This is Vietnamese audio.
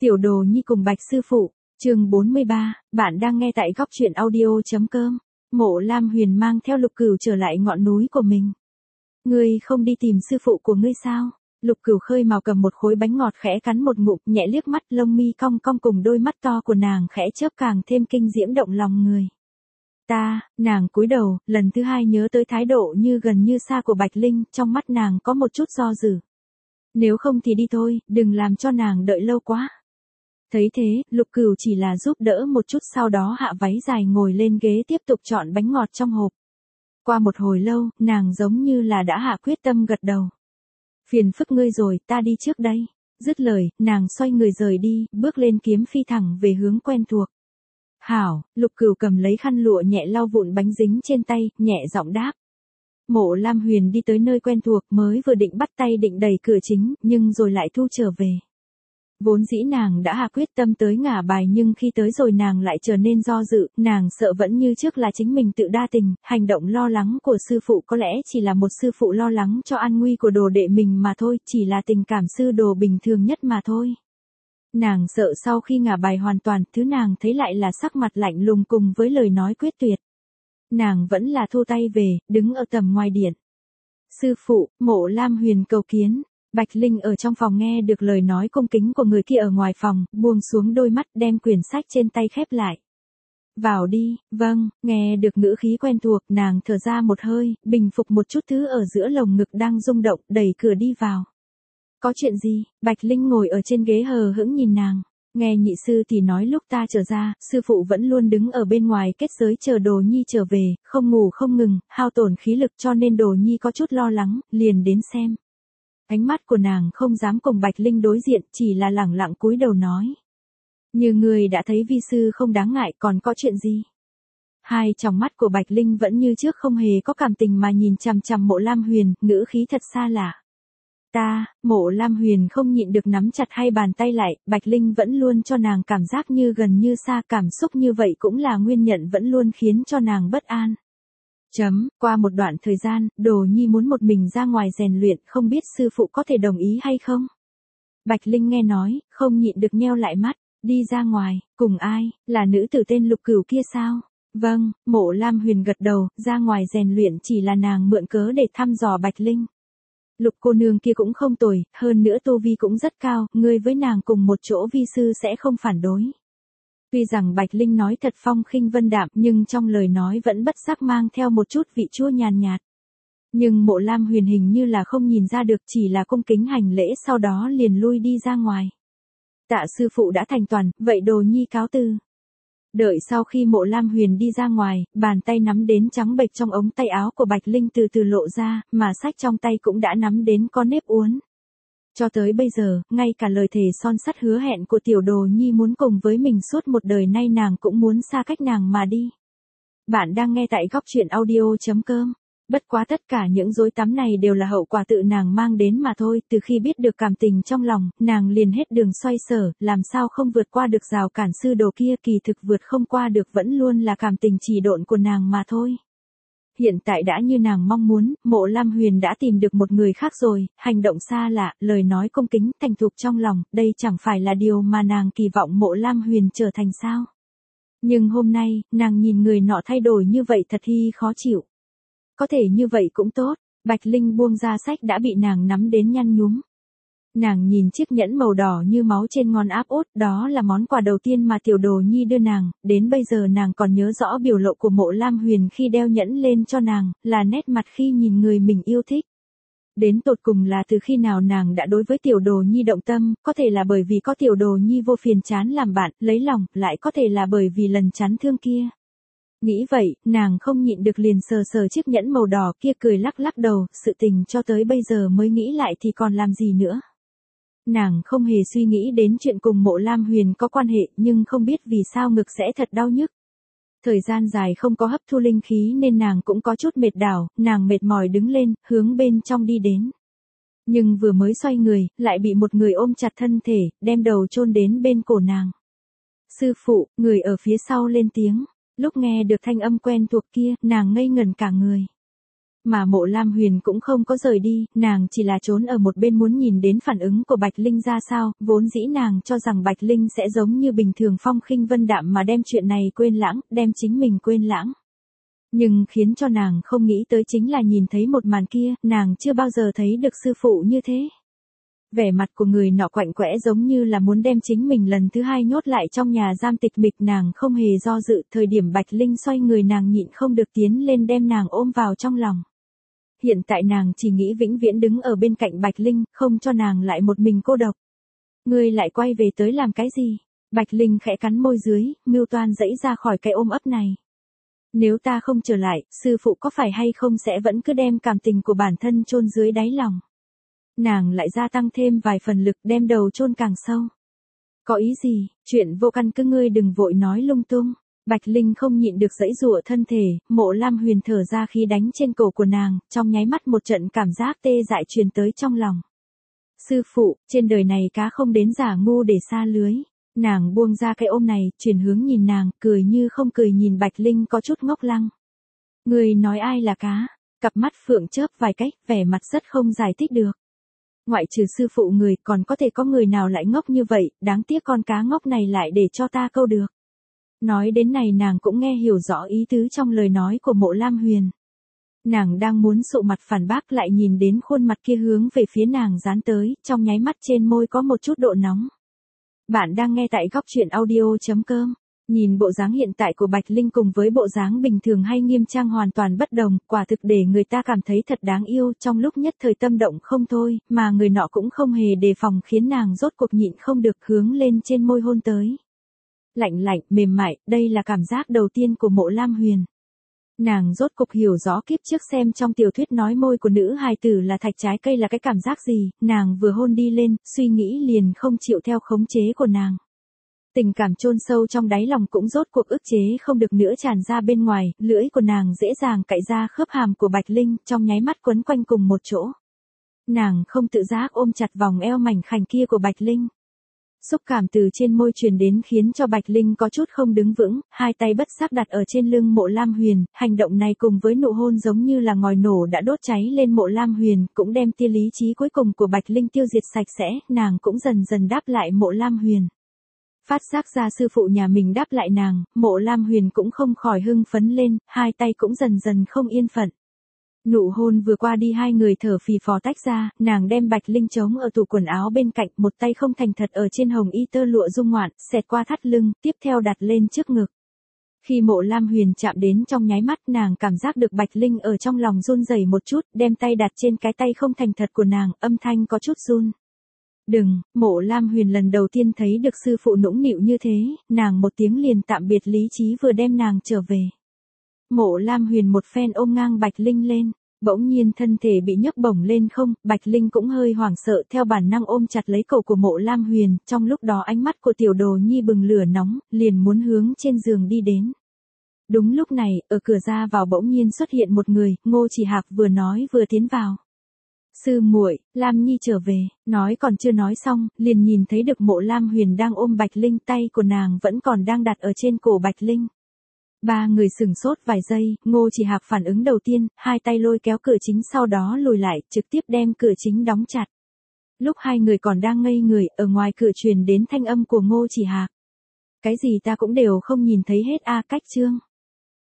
Tiểu Đồ Nhi cùng Bạch sư phụ, chương 43, bạn đang nghe tại góc truyện audio.com. Mộ Lam Huyền mang theo Lục Cửu trở lại ngọn núi của mình. Ngươi không đi tìm sư phụ của ngươi sao? Lục Cửu khơi mào cầm một khối bánh ngọt khẽ cắn một ngụm, nhẹ liếc mắt, lông mi cong cong cùng đôi mắt to của nàng khẽ chớp càng thêm kinh diễm động lòng người. Nàng cúi đầu, lần thứ hai nhớ tới thái độ như gần như xa của Bạch Linh, trong mắt nàng có một chút do dự. Nếu không thì đi thôi, đừng làm cho nàng đợi lâu quá. Thấy thế, Lục Cửu chỉ là giúp đỡ một chút, sau đó hạ váy dài ngồi lên ghế tiếp tục chọn bánh ngọt trong hộp. Qua một hồi lâu, nàng giống như là đã hạ quyết tâm gật đầu. Phiền phức ngươi rồi, ta đi trước đây. Dứt lời, nàng xoay người rời đi, bước lên kiếm phi thẳng về hướng quen thuộc. Hảo, Lục Cửu cầm lấy khăn lụa nhẹ lau vụn bánh dính trên tay, nhẹ giọng đáp. Mộ Lam Huyền đi tới nơi quen thuộc, mới vừa định bắt tay định đẩy cửa chính, nhưng rồi lại thu trở về. Vốn dĩ nàng đã hạ quyết tâm tới ngả bài, nhưng khi tới rồi nàng lại trở nên do dự, nàng sợ vẫn như trước là chính mình tự đa tình, hành động lo lắng của sư phụ có lẽ chỉ là một sư phụ lo lắng cho an nguy của đồ đệ mình mà thôi, chỉ là tình cảm sư đồ bình thường nhất mà thôi. Nàng sợ sau khi ngả bài hoàn toàn, thứ nàng thấy lại là sắc mặt lạnh lùng cùng với lời nói quyết tuyệt. Nàng vẫn là thu tay về, đứng ở tầm ngoài điện. Sư phụ, Mộ Lam Huyền cầu kiến. Bạch Linh ở trong phòng nghe được lời nói cung kính của người kia ở ngoài phòng, buông xuống đôi mắt, đem quyển sách trên tay khép lại. Vào đi. Vâng. Nghe được ngữ khí quen thuộc, nàng thở ra một hơi, bình phục một chút thứ ở giữa lồng ngực đang rung động, đẩy cửa đi vào. Có chuyện gì? Bạch Linh ngồi ở trên ghế hờ hững nhìn nàng. Nghe nhị sư thì nói lúc ta trở ra, sư phụ vẫn luôn đứng ở bên ngoài kết giới chờ Đồ Nhi trở về, không ngủ không ngừng, hao tổn khí lực, cho nên Đồ Nhi có chút lo lắng, liền đến xem. Ánh mắt của nàng không dám cùng Bạch Linh đối diện, chỉ là lẳng lặng cúi đầu nói. Như người đã thấy vi sư không đáng ngại, còn có chuyện gì? Hai tròng mắt của Bạch Linh vẫn như trước không hề có cảm tình mà nhìn chằm chằm Mộ Lam Huyền, ngữ khí thật xa lạ. Mộ Lam Huyền không nhịn được nắm chặt hai bàn tay lại, Bạch Linh vẫn luôn cho nàng cảm giác như gần như xa, cảm xúc như vậy cũng là nguyên nhân vẫn luôn khiến cho nàng bất an. Qua một đoạn thời gian, Đồ Nhi muốn một mình ra ngoài rèn luyện, không biết sư phụ có thể đồng ý hay không? Bạch Linh nghe nói, không nhịn được nheo lại mắt, đi ra ngoài, cùng ai, là nữ tử tên Lục Cửu kia sao? Vâng, Mộ Lam Huyền gật đầu, ra ngoài rèn luyện chỉ là nàng mượn cớ để thăm dò Bạch Linh. Lục cô nương kia cũng không tồi, hơn nữa tu vi cũng rất cao, ngươi với nàng cùng một chỗ vi sư sẽ không phản đối. Tuy rằng Bạch Linh nói thật phong khinh vân đạm, nhưng trong lời nói vẫn bất giác mang theo một chút vị chua nhàn nhạt. Nhưng Mộ Lam Huyền hình như là không nhìn ra được, chỉ là cung kính hành lễ, sau đó liền lui đi ra ngoài. Tạ sư phụ đã thành toàn, vậy Đồ Nhi cáo từ. Đợi sau khi Mộ Lam Huyền đi ra ngoài, bàn tay nắm đến trắng bệch trong ống tay áo của Bạch Linh từ từ lộ ra, mà sách trong tay cũng đã nắm đến có nếp uốn. Cho tới bây giờ, ngay cả lời thề son sắt hứa hẹn của tiểu Đồ Nhi muốn cùng với mình suốt một đời nay nàng cũng muốn xa cách nàng mà đi. Bạn đang nghe tại góc truyện audio.com. Bất quá tất cả những rối tắm này đều là hậu quả tự nàng mang đến mà thôi, từ khi biết được cảm tình trong lòng, nàng liền hết đường xoay sở, làm sao không vượt qua được rào cản sư đồ kia, kỳ thực vượt không qua được vẫn luôn là cảm tình trì độn của nàng mà thôi. Hiện tại đã như nàng mong muốn, Mộ Lam Huyền đã tìm được một người khác rồi, hành động xa lạ, lời nói cung kính, thành thục trong lòng, đây chẳng phải là điều mà nàng kỳ vọng Mộ Lam Huyền trở thành sao. Nhưng hôm nay, nàng nhìn người nọ thay đổi như vậy thật hi khó chịu. Có thể như vậy cũng tốt, Bạch Linh buông ra sách đã bị nàng nắm đến nhăn nhúm. Nàng nhìn chiếc nhẫn màu đỏ như máu trên ngón áp út, đó là món quà đầu tiên mà tiểu Đồ Nhi đưa nàng, đến bây giờ nàng còn nhớ rõ biểu lộ của Mộ Lam Huyền khi đeo nhẫn lên cho nàng, là nét mặt khi nhìn người mình yêu thích. Đến tột cùng là từ khi nào nàng đã đối với tiểu Đồ Nhi động tâm, có thể là bởi vì có tiểu Đồ Nhi vô phiền chán làm bạn, lấy lòng, lại có thể là bởi vì lần chán thương kia. Nghĩ vậy, nàng không nhịn được liền sờ sờ chiếc nhẫn màu đỏ kia, cười lắc lắc đầu, sự tình cho tới bây giờ mới nghĩ lại thì còn làm gì nữa. Nàng không hề suy nghĩ đến chuyện cùng Mộ Lam Huyền có quan hệ, nhưng không biết vì sao ngực sẽ thật đau nhức. Thời gian dài không có hấp thu linh khí nên nàng cũng có chút mệt đảo, nàng mệt mỏi đứng lên, hướng bên trong đi đến. Nhưng vừa mới xoay người, lại bị một người ôm chặt thân thể, đem đầu chôn đến bên cổ nàng. Sư phụ, người ở phía sau lên tiếng. Lúc nghe được thanh âm quen thuộc kia, nàng ngây ngẩn cả người. Mà Mộ Lam Huyền cũng không có rời đi, nàng chỉ là trốn ở một bên muốn nhìn đến phản ứng của Bạch Linh ra sao, vốn dĩ nàng cho rằng Bạch Linh sẽ giống như bình thường phong khinh vân đạm mà đem chuyện này quên lãng, đem chính mình quên lãng. Nhưng khiến cho nàng không nghĩ tới chính là nhìn thấy một màn kia, nàng chưa bao giờ thấy được sư phụ như thế. Vẻ mặt của người nọ quạnh quẽ giống như là muốn đem chính mình lần thứ hai nhốt lại trong nhà giam tịch mịch, nàng không hề do dự, thời điểm Bạch Linh xoay người nàng nhịn không được tiến lên đem nàng ôm vào trong lòng. Hiện tại nàng chỉ nghĩ vĩnh viễn đứng ở bên cạnh Bạch Linh, không cho nàng lại một mình cô độc. Ngươi lại quay về tới làm cái gì? Bạch Linh khẽ cắn môi dưới, mưu toan giãy ra khỏi cái ôm ấp này. Nếu ta không trở lại, sư phụ có phải hay không sẽ vẫn cứ đem cảm tình của bản thân chôn dưới đáy lòng. Nàng lại gia tăng thêm vài phần lực đem đầu chôn càng sâu. Có ý gì, chuyện vô căn cứ ngươi đừng vội nói lung tung. Bạch Linh không nhịn được giãy giụa thân thể, Mộ Lam Huyền thở ra khí đánh trên cổ của nàng, trong nháy mắt một trận cảm giác tê dại truyền tới trong lòng. Sư phụ, trên đời này cá không đến giả ngu để xa lưới. Nàng buông ra cái ôm này, chuyển hướng nhìn nàng, cười như không cười nhìn Bạch Linh có chút ngốc lăng. Người nói ai là cá? Cặp mắt phượng chớp vài cách, vẻ mặt rất không giải thích được. Ngoại trừ sư phụ người, còn có thể có người nào lại ngốc như vậy, đáng tiếc con cá ngốc này lại để cho ta câu được. Nói đến này nàng cũng nghe hiểu rõ ý tứ trong lời nói của Mộ Lam Huyền. Nàng đang muốn sụ mặt phản bác lại nhìn đến khuôn mặt kia hướng về phía nàng dán tới, trong nháy mắt trên môi có một chút độ nóng. Bạn đang nghe tại góc truyện audio.com. Nhìn bộ dáng hiện tại của Bạch Linh cùng với bộ dáng bình thường hay nghiêm trang hoàn toàn bất đồng, quả thực để người ta cảm thấy thật đáng yêu, trong lúc nhất thời tâm động không thôi, mà người nọ cũng không hề đề phòng khiến nàng rốt cuộc nhịn không được hướng lên trên môi hôn tới. Lạnh lạnh, mềm mại, đây là cảm giác đầu tiên của Mộ Lam Huyền. Nàng rốt cục hiểu rõ kiếp trước xem trong tiểu thuyết nói môi của nữ hài tử là thạch trái cây là cái cảm giác gì, nàng vừa hôn đi lên, suy nghĩ liền không chịu theo khống chế của nàng. Tình cảm chôn sâu trong đáy lòng cũng rốt cuộc ức chế không được nữa tràn ra bên ngoài, lưỡi của nàng dễ dàng cạy ra khớp hàm của Bạch Linh, trong nháy mắt quấn quanh cùng một chỗ. Nàng không tự giác ôm chặt vòng eo mảnh khảnh kia của Bạch Linh. Xúc cảm từ trên môi truyền đến khiến cho Bạch Linh có chút không đứng vững, hai tay bất giác đặt ở trên lưng Mộ Lam Huyền, hành động này cùng với nụ hôn giống như là ngòi nổ đã đốt cháy lên Mộ Lam Huyền, cũng đem tia lý trí cuối cùng của Bạch Linh tiêu diệt sạch sẽ, nàng cũng dần dần đáp lại Mộ Lam Huyền. Phát giác ra sư phụ nhà mình đáp lại nàng, Mộ Lam Huyền cũng không khỏi hưng phấn lên, hai tay cũng dần dần không yên phận. Nụ hôn vừa qua đi hai người thở phì phò tách ra, nàng đem Bạch Linh trống ở tủ quần áo bên cạnh, một tay không thành thật ở trên hồng y tơ lụa dung ngoạn, xẹt qua thắt lưng, tiếp theo đặt lên trước ngực. Khi Mộ Lam Huyền chạm đến trong nháy mắt nàng cảm giác được Bạch Linh ở trong lòng run rẩy một chút, đem tay đặt trên cái tay không thành thật của nàng, âm thanh có chút run. Đừng, Mộ Lam Huyền lần đầu tiên thấy được sư phụ nũng nịu như thế, nàng một tiếng liền tạm biệt lý trí vừa đem nàng trở về. Mộ Lam Huyền một phen ôm ngang Bạch Linh lên, bỗng nhiên thân thể bị nhấc bổng lên không, Bạch Linh cũng hơi hoảng sợ theo bản năng ôm chặt lấy cổ của Mộ Lam Huyền, trong lúc đó ánh mắt của tiểu đồ nhi bừng lửa nóng, liền muốn hướng trên giường đi đến. Đúng lúc này, ở cửa ra vào bỗng nhiên xuất hiện một người, Ngô Chỉ Hạc vừa nói vừa tiến vào. Sư muội, Lam Nhi trở về, nói còn chưa nói xong, liền nhìn thấy được Mộ Lam Huyền đang ôm Bạch Linh, tay của nàng vẫn còn đang đặt ở trên cổ Bạch Linh. Ba người sửng sốt vài giây, Ngô Chỉ Hạc phản ứng đầu tiên, hai tay lôi kéo cửa chính sau đó lùi lại, trực tiếp đem cửa chính đóng chặt. Lúc hai người còn đang ngây người, ở ngoài cửa truyền đến thanh âm của Ngô Chỉ Hạc. Cái gì ta cũng đều không nhìn thấy hết a, cách chương.